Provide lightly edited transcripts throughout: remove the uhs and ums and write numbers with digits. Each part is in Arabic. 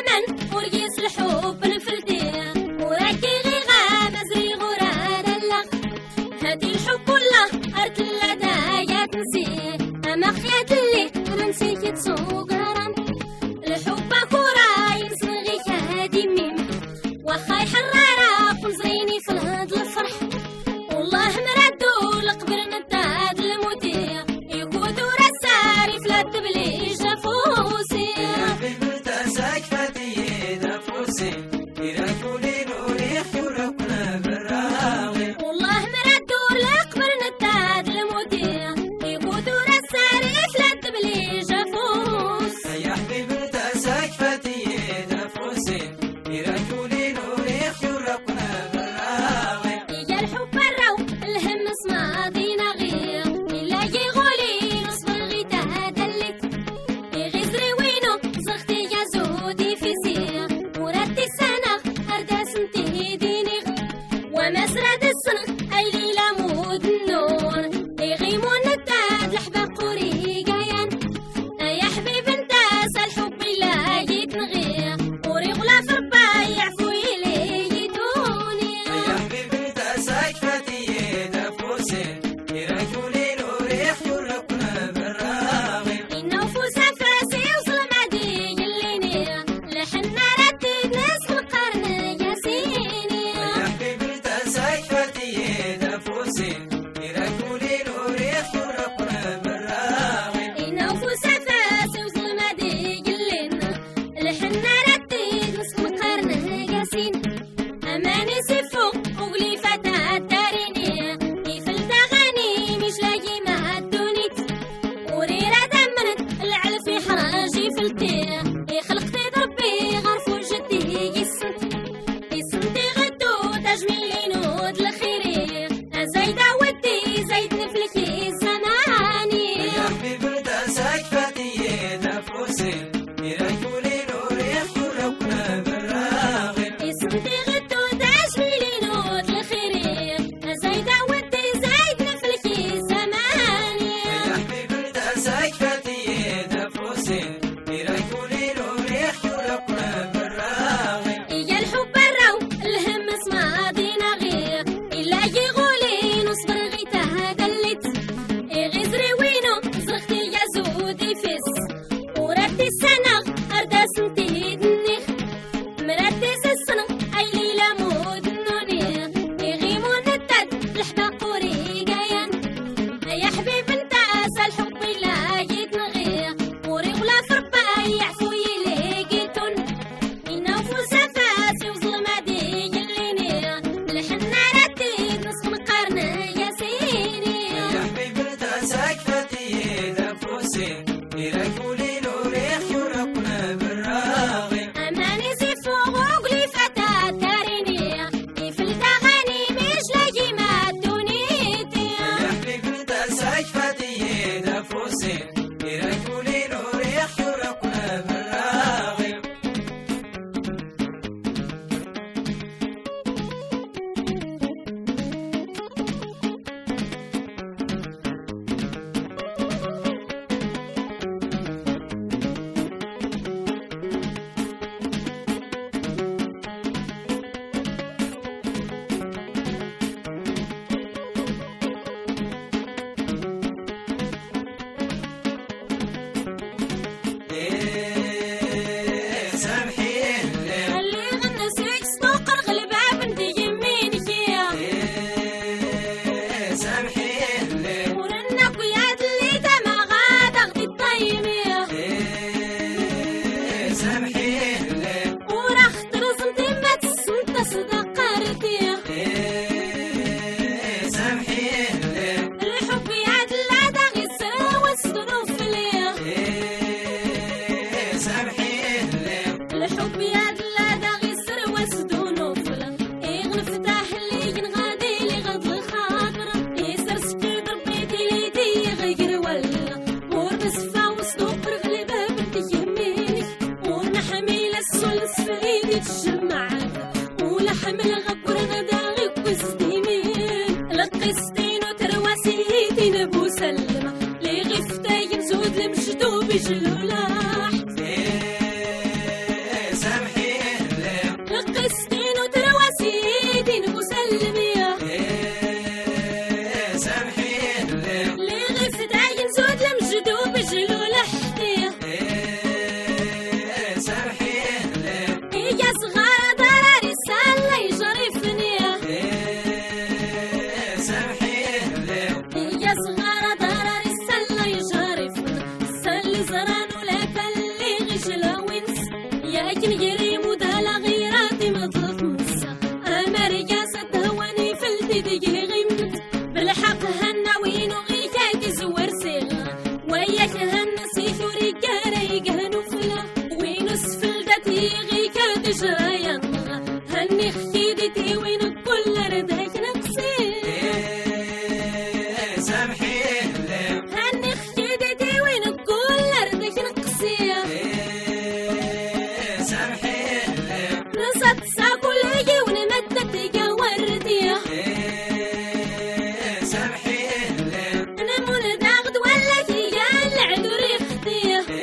من ورقيس الحب نفلتيه وراكي غي غامزري غراد الله هاتي الحب الله أرتلا دايا تنسيه أما خيات اللي أنا نسيك تسوق هرم الحب كورا ينسغي هادي ميم وخاي حرارة قل زيني في الهد الفرح والله مردو لقبرنا الداد الموتيه يكودو رسالي فلا تبليج فوسي والله مردو لقبرنا الداد الموتيه يكودو رسالي فلا تبليج فوسي يا حبيبي تأسك فتي نفوسي يرجولي نوري يرقنا براغي يا الحب الرو الهم اسمع دينا غير إلا يغولي نصبر غي تهدلت يغزري وينو زغتي يا زودي في سير وراتي السنة أرداس انتهي ديني ومسرد السنة أي ليلة مود النور يغيمون الداد لحبة قوري قايان يا حبيب انت الحب لا يتنغير وري غلاف ربا يعفو إلي يدوني يا حبيبي تأسك فتي نفوسي يرجولي نوري يرقنا براغي إنه فوس فاسي وظلم عدي الليني لحنا ردد ناس القرن ياسيني يا حبيبي تأسك فتي نفوسي يرجولي نوري يرقنا براغي إنه فوس فاسي وظلم عدي الليني لحنا ردد ناس القرن ياسين أماني سفوق وقلي فتاة داريني يفلت أغاني مش لاقي ما الدونيت وريرة دمنت العلف يحرجي فلتيه يخلقتي ضربي غرفو جدي يسنتي غدو تجميلي نود الخيري زايدة ودي زايد نفلكي زماني يا حبيبي تأسك فتي نفوسي يرجولي نوري يرقنا براغي يسنتي غدو تجميلي نود الخيري زايدة ودي زايد نفلكي زماني يا حبيبي تأسك فتي نفوسي يرجولي نوري يرقنا براغي يا الحب الرو الهم اسمع دينا غير إلا يغولي نصبر غي تهدلت غزري وينو زغتي يا زودي فيس وراتي السنة أرداس انتهي دنيخ مراتيس السنة أي ليلة مود النونيخ يغيمون الدد لحبة قوري قايان يا حبيب انت الحب لا يتنغير وري غلاف ربا يعفو يليقيتون ينوفو سفاسي وظلم عدي الليني لحنا رديد نصف مقارن ياسيني يا حبيبي تأسك فتي نفوسي يرجولي نوري يرقنا براغي أماني زفو وقلي فتاة داريني يفلت أغاني مش لاقي ما دونيتي يا حبيبي تأسك فتي نفوسي يرجولي نوري يرقنا براغي سامحي اللي اللي غنى سيك سنوقر غلبة بنتي يمينك سامحي اللي ورنك وياد اللي دمع غاد أغدي الطيمي سامحي اللي ورخ ترزمتي ما تسنت صدقارتي سامحي اللي الحب ياد لا داغي السرا والسنوف ليه سامحي اللي الحب ياد لا داغي السر والسنوف يغلف فتاح اللي ينغادي لي غض الخاطر يسر سكي ضربيتي ليدي غير ولا ورنسفا وصدوق رغلبة بنتي يمينك ورنحمي للسول سفليدي تجمع ولحم الغبر غداغي وسديمين لقستين وترواسيتي نبو سلمة لي غفتاين زود المجدوب بجلولاح لكن يريم ودالا غيراتي مطلق مسا أمريكا ستهواني فلتي غيمت بالحق هنوين وغيكاك زور سيغا وياك هنسيث ورجالا يقهنوا فلا وين سفلدتي غيكا تجرايا هني خيدتي وين كل رداك نقصي سامحي الليل هني خيدتي وين كل رداك نقصي سامحي الليل نصت ساكل هي ونمدت جوردي سامحي الليل انا مول داغد ولا هي العد ريختي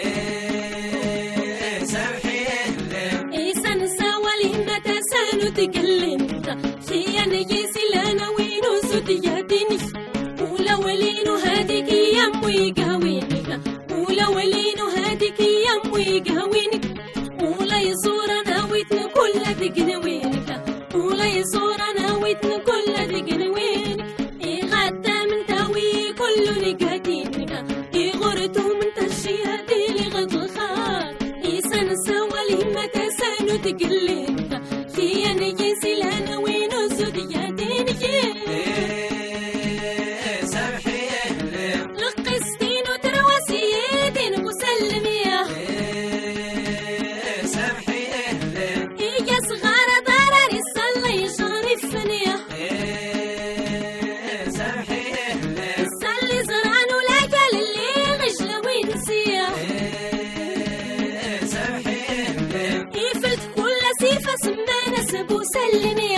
سامحي الليل إيسان سوالي متى سالو تقلنت هي نجيسي لنا وينو سدياتني ولو لينو هاديك يم ويقهوينك ولو لينو هاديك يم ويقهوينك ولا يزورنا ويتن كل تقنوينك ولا يزورنا ويتن كل تقنوينك غدا من تاوي كل نقاتينك غرتو من تشيهاتي لغد الخار إيسان سوالي متى سانو تقلنك هي نجيسي لنا وينو سدياتينك سامحي الليل لقستين وترواسيتين مسلمية سامحي الليل إيجا صغارة ضرري الصلي يشرفني سامحي الليل الصلي زرعان ولاك للي غجلة وينسية سامحي الليل يفلت كل سيفة سمانة سبو سلمي